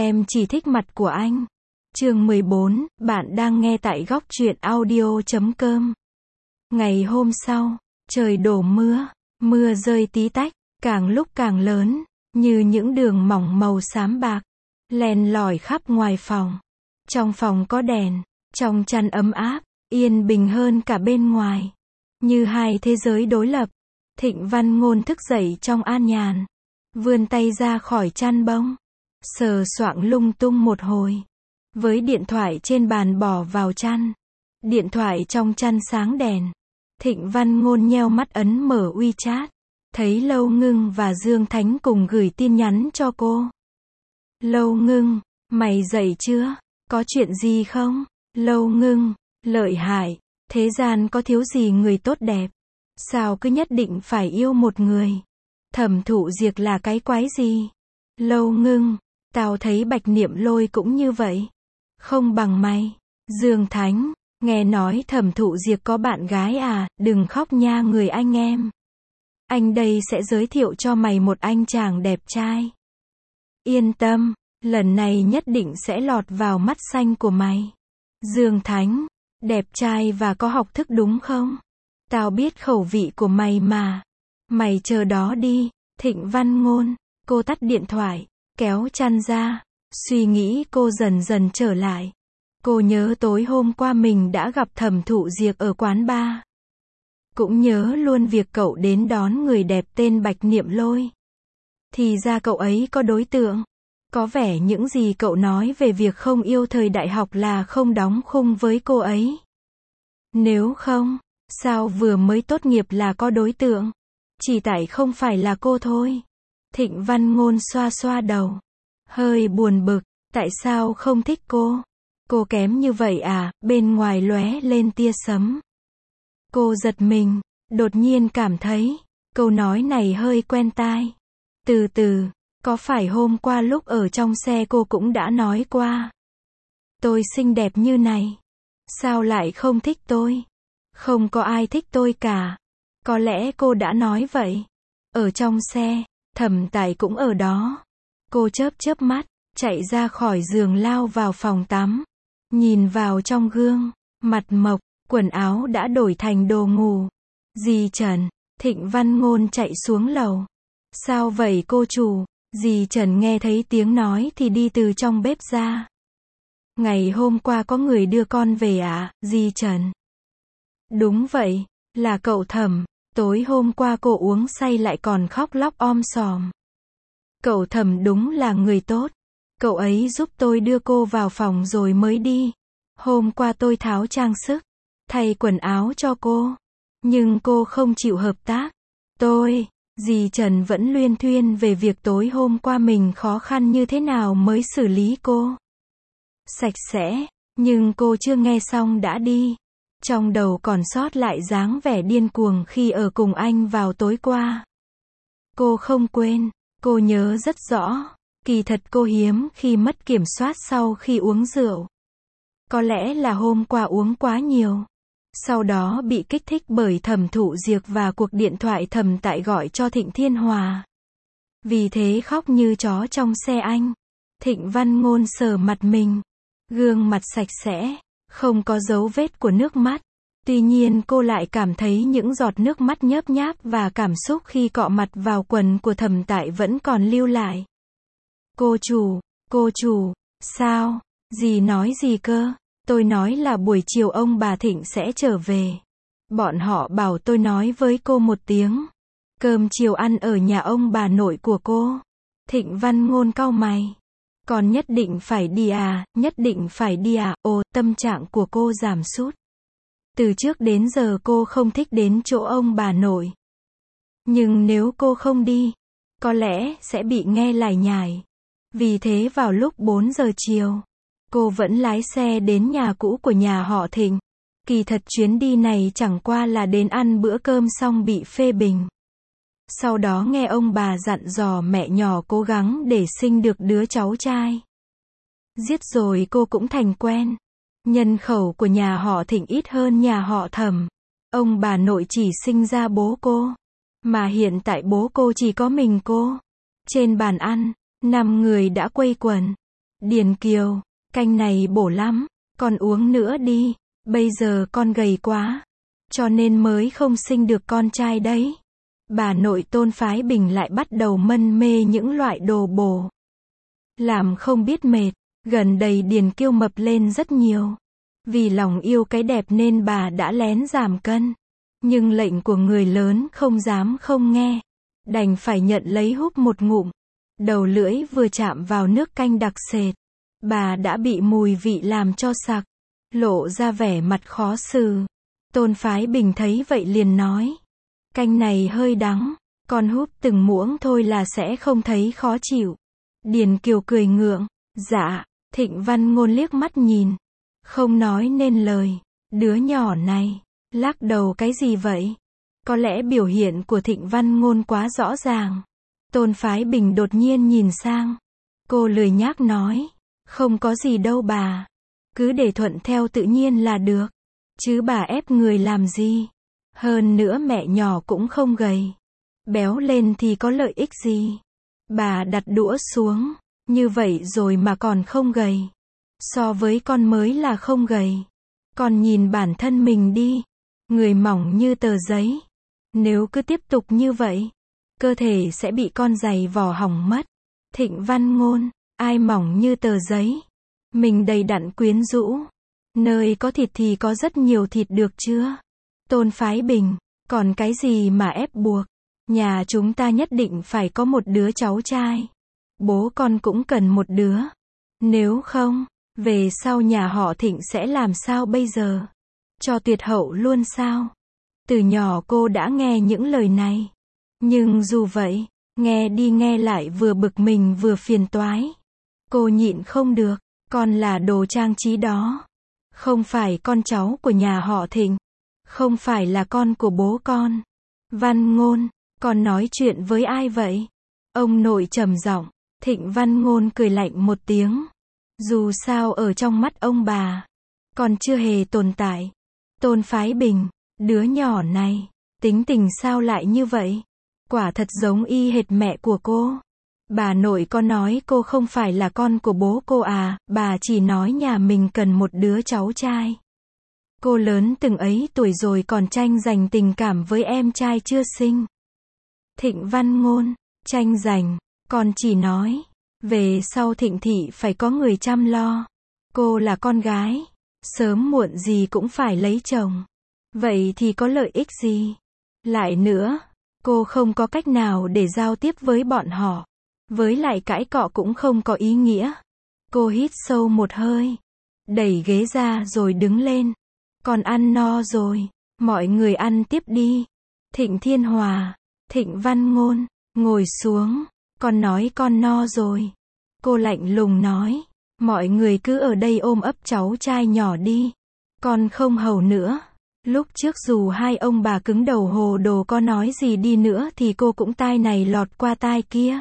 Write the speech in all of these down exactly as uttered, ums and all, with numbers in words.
Em chỉ thích mặt của anh. Chương mười bốn, bạn đang nghe tại góc truyện audio chấm com. Ngày hôm sau, trời đổ mưa, mưa rơi tí tách, càng lúc càng lớn, như những đường mỏng màu xám bạc, len lỏi khắp ngoài phòng. Trong phòng có đèn, trong chăn ấm áp, yên bình hơn cả bên ngoài. Như hai thế giới đối lập. Thịnh Văn Ngôn thức dậy trong an nhàn, vươn tay ra khỏi chăn bông, sờ soạng lung tung một hồi, với điện thoại trên bàn bỏ vào chăn. Điện thoại trong chăn sáng đèn. Thịnh Văn Ngôn nheo mắt ấn mở WeChat, thấy Lâu Ngưng và Dương Thánh cùng gửi tin nhắn cho cô. Lâu Ngưng, mày dậy chưa? Có chuyện gì không? Lâu Ngưng, lợi hại, thế gian có thiếu gì người tốt đẹp. Sao cứ nhất định phải yêu một người? Thẩm Thụ Diệt là cái quái gì? Lâu Ngưng, tao thấy Bạch Niệm Lôi cũng như vậy. Không bằng mày. Dương Thánh, nghe nói Thẩm Thụ Diệt có bạn gái à, đừng khóc nha người anh em. Anh đây sẽ giới thiệu cho mày một anh chàng đẹp trai. Yên tâm, lần này nhất định sẽ lọt vào mắt xanh của mày. Dương Thánh, đẹp trai và có học thức đúng không? Tao biết khẩu vị của mày mà. Mày chờ đó đi. Thịnh Văn Ngôn, cô tắt điện thoại, kéo chăn ra. Suy nghĩ cô dần dần trở lại. Cô nhớ tối hôm qua mình đã gặp Thẩm Thụ Diệt ở quán bar. Cũng nhớ luôn việc cậu đến đón người đẹp tên Bạch Niệm Lôi. Thì ra cậu ấy có đối tượng. Có vẻ những gì cậu nói về việc không yêu thời đại học là không đóng khung với cô ấy. Nếu không, sao vừa mới tốt nghiệp là có đối tượng? Chỉ tại không phải là cô thôi. Thịnh Văn Ngôn xoa xoa đầu, hơi buồn bực, tại sao không thích cô? Cô kém như vậy à? Bên ngoài lóe lên tia sấm. Cô giật mình, đột nhiên cảm thấy câu nói này hơi quen tai. Từ từ, có phải hôm qua lúc ở trong xe cô cũng đã nói qua? Tôi xinh đẹp như này, sao lại không thích tôi? Không có ai thích tôi cả. Có lẽ cô đã nói vậy. Ở trong xe, Thẩm Tài cũng ở đó. Cô chớp chớp mắt, chạy ra khỏi giường lao vào phòng tắm. Nhìn vào trong gương, mặt mộc, quần áo đã đổi thành đồ ngủ. Dì Trần, Thịnh Văn Ngôn chạy xuống lầu. Sao vậy cô chủ? Dì Trần nghe thấy tiếng nói thì đi từ trong bếp ra. Ngày hôm qua có người đưa con về à, dì Trần? Đúng vậy, là cậu Thẩm. Tối hôm qua cô uống say lại còn khóc lóc om sòm. Cậu Thẩm đúng là người tốt. Cậu ấy giúp tôi đưa cô vào phòng rồi mới đi. Hôm qua tôi tháo trang sức, thay quần áo cho cô. Nhưng cô không chịu hợp tác. Tôi, dì Trần vẫn luyên thuyên về việc tối hôm qua mình khó khăn như thế nào mới xử lý cô. Sạch sẽ, nhưng cô chưa nghe xong đã đi. Trong đầu còn sót lại dáng vẻ điên cuồng khi ở cùng anh vào tối qua. Cô không quên, cô nhớ rất rõ. Kỳ thật cô hiếm khi mất kiểm soát sau khi uống rượu. Có lẽ là hôm qua uống quá nhiều. Sau đó bị kích thích bởi Thẩm Thụ Diệt và cuộc điện thoại Thẩm Tại gọi cho Thịnh Thiên Hòa. Vì thế khóc như chó trong xe anh. Thịnh Văn Ngôn sờ mặt mình. Gương mặt sạch sẽ, không có dấu vết của nước mắt. Tuy nhiên cô lại cảm thấy những giọt nước mắt nhớp nháp và cảm xúc khi cọ mặt vào quần của Thẩm Tại vẫn còn lưu lại. Cô chủ, cô chủ, sao? Dì nói gì cơ? Tôi nói là buổi chiều ông bà Thịnh sẽ trở về. Bọn họ bảo tôi nói với cô một tiếng. Cơm chiều ăn ở nhà ông bà nội của cô. Thịnh Văn Ngôn cau mày. Còn nhất định phải đi à, nhất định phải đi à, ồ, tâm trạng của cô giảm sút. Từ trước đến giờ cô không thích đến chỗ ông bà nội. Nhưng nếu cô không đi, có lẽ sẽ bị nghe lải nhải. Vì thế vào lúc bốn giờ chiều, cô vẫn lái xe đến nhà cũ của nhà họ Thịnh. Kỳ thật chuyến đi này chẳng qua là đến ăn bữa cơm xong bị phê bình. Sau đó nghe ông bà dặn dò mẹ nhỏ cố gắng để sinh được đứa cháu trai. Giết rồi cô cũng thành quen. Nhân khẩu của nhà họ Thịnh ít hơn nhà họ Thẩm. Ông bà nội chỉ sinh ra bố cô. Mà hiện tại bố cô chỉ có mình cô. Trên bàn ăn, năm người đã quây quần. Điền Kiều, canh này bổ lắm, con uống nữa đi, bây giờ con gầy quá, cho nên mới không sinh được con trai đấy. Bà nội Tôn Phái Bình lại bắt đầu mân mê những loại đồ bổ. Làm không biết mệt, gần đây Điền Kiều mập lên rất nhiều. Vì lòng yêu cái đẹp nên bà đã lén giảm cân. Nhưng lệnh của người lớn không dám không nghe. Đành phải nhận lấy húp một ngụm. Đầu lưỡi vừa chạm vào nước canh đặc sệt. Bà đã bị mùi vị làm cho sặc. Lộ ra vẻ mặt khó xử. Tôn Phái Bình thấy vậy liền nói. Canh này hơi đắng. Con húp từng muỗng thôi là sẽ không thấy khó chịu. Điền Kiều cười ngượng. Dạ. Thịnh Văn Ngôn liếc mắt nhìn. Không nói nên lời. Đứa nhỏ này. Lắc đầu cái gì vậy? Có lẽ biểu hiện của Thịnh Văn Ngôn quá rõ ràng. Tôn Phái Bình đột nhiên nhìn sang. Cô lười nhác nói. Không có gì đâu bà. Cứ để thuận theo tự nhiên là được. Chứ bà ép người làm gì? Hơn nữa mẹ nhỏ cũng không gầy. Béo lên thì có lợi ích gì? Bà đặt đũa xuống. Như vậy rồi mà còn không gầy. So với con mới là không gầy. Con nhìn bản thân mình đi. Người mỏng như tờ giấy. Nếu cứ tiếp tục như vậy, cơ thể sẽ bị con giày vò hỏng mất. Thịnh Văn Ngôn, ai mỏng như tờ giấy? Mình đầy đặn quyến rũ. Nơi có thịt thì có rất nhiều thịt được chưa? Tôn Phái Bình, còn cái gì mà ép buộc? Nhà chúng ta nhất định phải có một đứa cháu trai. Bố con cũng cần một đứa. Nếu không, về sau nhà họ Thịnh sẽ làm sao bây giờ? Cho tuyệt hậu luôn sao? Từ nhỏ cô đã nghe những lời này. Nhưng dù vậy, nghe đi nghe lại vừa bực mình vừa phiền toái. Cô nhịn không được, con là đồ trang trí đó. Không phải con cháu của nhà họ Thịnh. Không phải là con của bố con. Văn Ngôn, con nói chuyện với ai vậy? Ông nội trầm giọng. Thịnh Văn Ngôn cười lạnh một tiếng. Dù sao ở trong mắt ông bà, còn chưa hề tồn tại. Tôn Phái Bình, đứa nhỏ này, tính tình sao lại như vậy? Quả thật giống y hệt mẹ của cô. Bà nội có nói cô không phải là con của bố cô à, bà chỉ nói nhà mình cần một đứa cháu trai. Cô lớn từng ấy tuổi rồi còn tranh giành tình cảm với em trai chưa sinh. Thịnh Văn Ngôn, tranh giành, con chỉ nói, về sau Thịnh thị phải có người chăm lo. Cô là con gái, sớm muộn gì cũng phải lấy chồng. Vậy thì có lợi ích gì? Lại nữa, cô không có cách nào để giao tiếp với bọn họ. Với lại cãi cọ cũng không có ý nghĩa. Cô hít sâu một hơi, đẩy ghế ra rồi đứng lên. Con ăn no rồi, mọi người ăn tiếp đi. Thịnh Thiên Hòa, Thịnh Văn Ngôn, ngồi xuống. Con nói con no rồi. Cô lạnh lùng nói, mọi người cứ ở đây ôm ấp cháu trai nhỏ đi. Con không hầu nữa. Lúc trước dù hai ông bà cứng đầu hồ đồ có nói gì đi nữa thì cô cũng tai này lọt qua tai kia.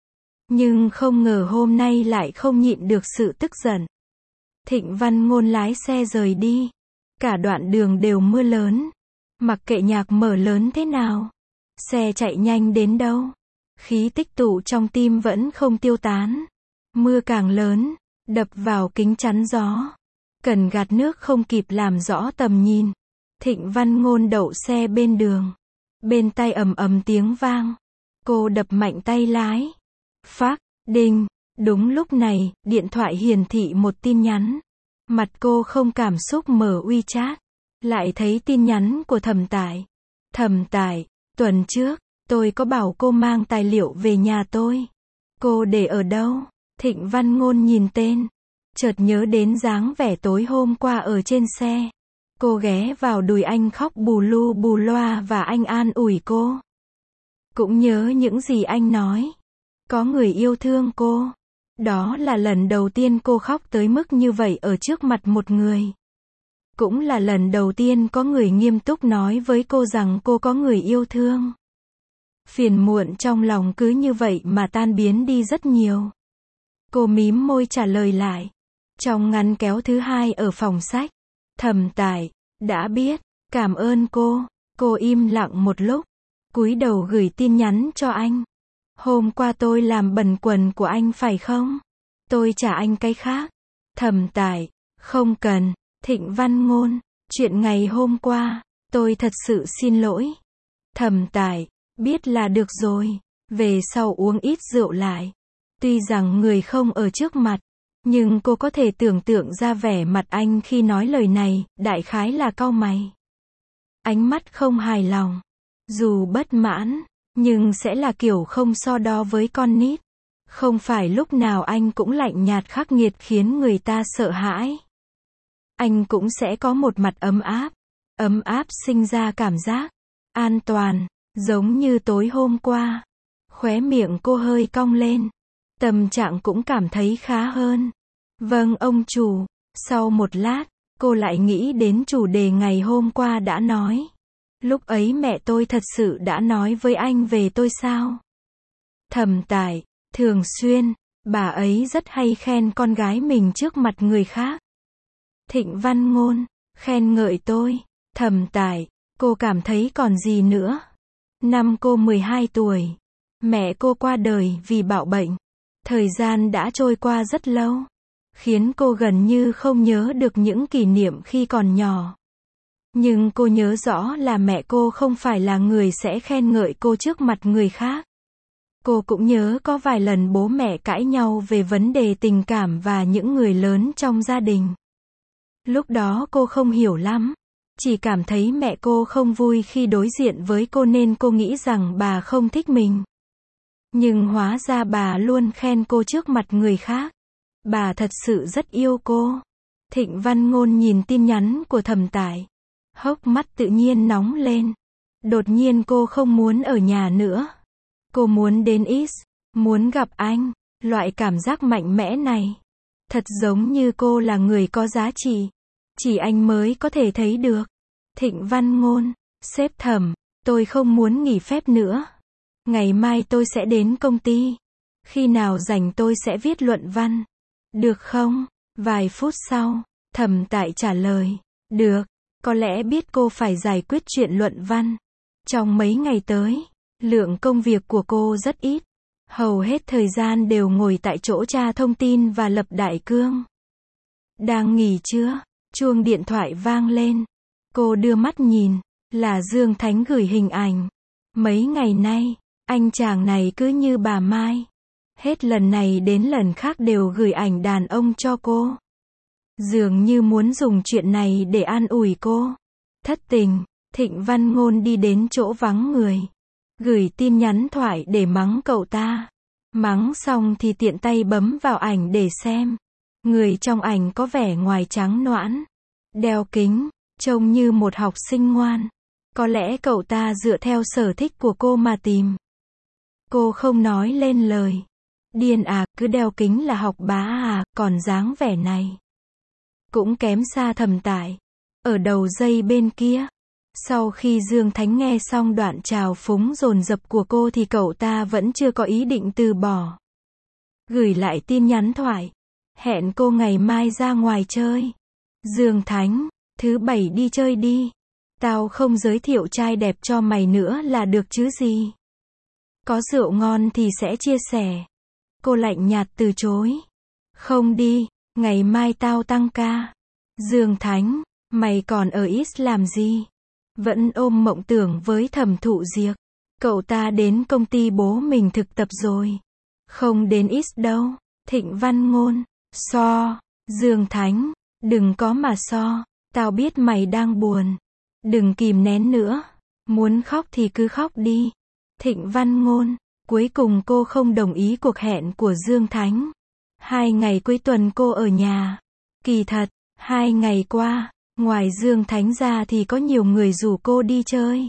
Nhưng không ngờ hôm nay lại không nhịn được sự tức giận. Thịnh Văn Ngôn lái xe rời đi. Cả đoạn đường đều mưa lớn. Mặc kệ nhạc mở lớn thế nào, xe chạy nhanh đến đâu, khí tích tụ trong tim vẫn không tiêu tán. Mưa càng lớn, đập vào kính chắn gió. Cần gạt nước không kịp làm rõ tầm nhìn. Thịnh Văn Ngôn đậu xe bên đường. Bên tai ầm ầm tiếng vang. Cô đập mạnh tay lái. Phác, đinh. Đúng lúc này, điện thoại hiển thị một tin nhắn. Mặt cô không cảm xúc mở WeChat. Lại thấy tin nhắn của Thẩm Tải. Thẩm Tải, tuần trước, tôi có bảo cô mang tài liệu về nhà tôi. Cô để ở đâu? Thịnh Văn Ngôn nhìn tên. Chợt nhớ đến dáng vẻ tối hôm qua ở trên xe. Cô ghé vào đùi anh khóc bù lu bù loa và anh an ủi cô. Cũng nhớ những gì anh nói. Có người yêu thương cô. Đó là lần đầu tiên cô khóc tới mức như vậy ở trước mặt một người. Cũng là lần đầu tiên có người nghiêm túc nói với cô rằng cô có người yêu thương. Phiền muộn trong lòng cứ như vậy mà tan biến đi rất nhiều. Cô mím môi trả lời lại. Trong ngăn kéo thứ hai ở phòng sách. Thẩm Tải, đã biết, cảm ơn cô. Cô im lặng một lúc. Cúi đầu gửi tin nhắn cho anh. Hôm qua tôi làm bẩn quần của anh phải không? tôi trả anh cái khác. Thẩm Tải, không cần. Thịnh Văn Ngôn, chuyện ngày hôm qua, tôi thật sự xin lỗi. Thẩm Tải, biết là được rồi, về sau uống ít rượu lại. Tuy rằng người không ở trước mặt, nhưng cô có thể tưởng tượng ra vẻ mặt anh khi nói lời này, đại khái là cau mày. Ánh mắt không hài lòng, dù bất mãn, nhưng sẽ là kiểu không so đo với con nít. Không phải lúc nào anh cũng lạnh nhạt khắc nghiệt khiến người ta sợ hãi. Anh cũng sẽ có một mặt ấm áp, ấm áp sinh ra cảm giác an toàn, giống như tối hôm qua. Khóe miệng cô hơi cong lên, tâm trạng cũng cảm thấy khá hơn. Vâng ông chủ. Sau một lát, cô lại nghĩ đến chủ đề ngày hôm qua đã nói. Lúc ấy mẹ tôi thật sự đã nói với anh về tôi sao? Thẩm Tải, thường xuyên, bà ấy rất hay khen con gái mình trước mặt người khác. Thịnh Văn Ngôn, khen ngợi tôi. Thẩm Tải, cô cảm thấy còn gì nữa? Năm cô mười hai tuổi, mẹ cô qua đời vì bạo bệnh. Thời gian đã trôi qua rất lâu, khiến cô gần như không nhớ được những kỷ niệm khi còn nhỏ. Nhưng cô nhớ rõ là mẹ cô không phải là người sẽ khen ngợi cô trước mặt người khác. Cô cũng nhớ có vài lần bố mẹ cãi nhau về vấn đề tình cảm và những người lớn trong gia đình. Lúc đó cô không hiểu lắm, chỉ cảm thấy mẹ cô không vui khi đối diện với cô nên cô nghĩ rằng bà không thích mình. Nhưng hóa ra bà luôn khen cô trước mặt người khác. Bà thật sự rất yêu cô. Thịnh Văn Ngôn nhìn tin nhắn của Thẩm Tải, hốc mắt tự nhiên nóng lên. Đột nhiên cô không muốn ở nhà nữa. Cô muốn đến X, muốn gặp anh. Loại cảm giác mạnh mẽ này, thật giống như cô là người có giá trị, chỉ anh mới có thể thấy được. Thịnh Văn Ngôn, sếp Thẩm, tôi không muốn nghỉ phép nữa. Ngày mai tôi sẽ đến công ty. Khi nào rảnh tôi sẽ viết luận văn. Được không? Vài phút sau, Thẩm Tải trả lời. Được. Có lẽ biết cô phải giải quyết chuyện luận văn. Trong mấy ngày tới, lượng công việc của cô rất ít. Hầu hết thời gian đều ngồi tại chỗ tra thông tin và lập đại cương. Đang nghỉ chưa? Chuông điện thoại vang lên. Cô đưa mắt nhìn, là Dương Thánh gửi hình ảnh. Mấy ngày nay, anh chàng này cứ như bà Mai. Hết lần này đến lần khác đều gửi ảnh đàn ông cho cô. Dường như muốn dùng chuyện này để an ủi cô. Thất tình, Thịnh Văn Ngôn đi đến chỗ vắng người. Gửi tin nhắn thoại để mắng cậu ta. Mắng xong thì tiện tay bấm vào ảnh để xem. Người trong ảnh có vẻ ngoài trắng nõn, đeo kính, trông như một học sinh ngoan. Có lẽ cậu ta dựa theo sở thích của cô mà tìm. Cô không nói lên lời. Điên à, cứ đeo kính là học bá à, còn dáng vẻ này. Cũng kém xa Thẩm Tải. Ở đầu dây bên kia. Sau khi Dương Thánh nghe xong đoạn trào phúng dồn dập của cô thì cậu ta vẫn chưa có ý định từ bỏ. Gửi lại tin nhắn thoại. Hẹn cô ngày mai ra ngoài chơi. Dương Thánh, thứ bảy đi chơi đi. Tao không giới thiệu trai đẹp cho mày nữa là được chứ gì. Có rượu ngon thì sẽ chia sẻ. Cô lạnh nhạt từ chối. Không đi, ngày mai tao tăng ca. Dương Thánh, mày còn ở X làm gì? Vẫn ôm mộng tưởng với Thẩm Thụ Diệp. Cậu ta đến công ty bố mình thực tập rồi. Không đến X đâu. Thịnh Văn Ngôn, so. Dương Thánh, đừng có mà so. Tao biết mày đang buồn. Đừng kìm nén nữa. Muốn khóc thì cứ khóc đi. Thịnh Văn Ngôn, cuối cùng cô không đồng ý cuộc hẹn của Dương Thánh. Hai ngày cuối tuần cô ở nhà. Kỳ thật, hai ngày qua, ngoài Dương Thánh ra thì có nhiều người rủ cô đi chơi.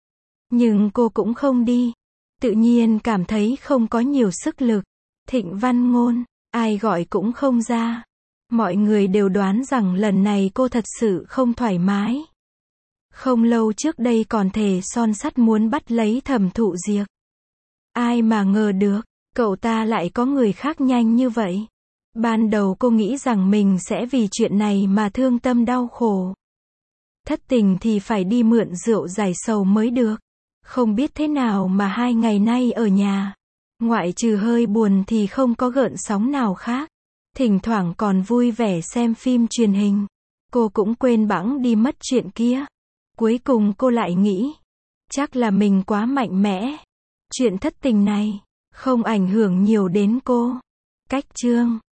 Nhưng cô cũng không đi. Tự nhiên cảm thấy không có nhiều sức lực. Thịnh Văn Ngôn, ai gọi cũng không ra. Mọi người đều đoán rằng lần này cô thật sự không thoải mái. Không lâu trước đây còn thề son sắt muốn bắt lấy Thẩm Thụ Diệp. Ai mà ngờ được, cậu ta lại có người khác nhanh như vậy. Ban đầu cô nghĩ rằng mình sẽ vì chuyện này mà thương tâm đau khổ. Thất tình thì phải đi mượn rượu giải sầu mới được. Không biết thế nào mà hai ngày nay ở nhà, ngoại trừ hơi buồn thì không có gợn sóng nào khác. Thỉnh thoảng còn vui vẻ xem phim truyền hình. Cô cũng quên bẵng đi mất chuyện kia. Cuối cùng cô lại nghĩ, chắc là mình quá mạnh mẽ. Chuyện thất tình này không ảnh hưởng nhiều đến cô. Cách chương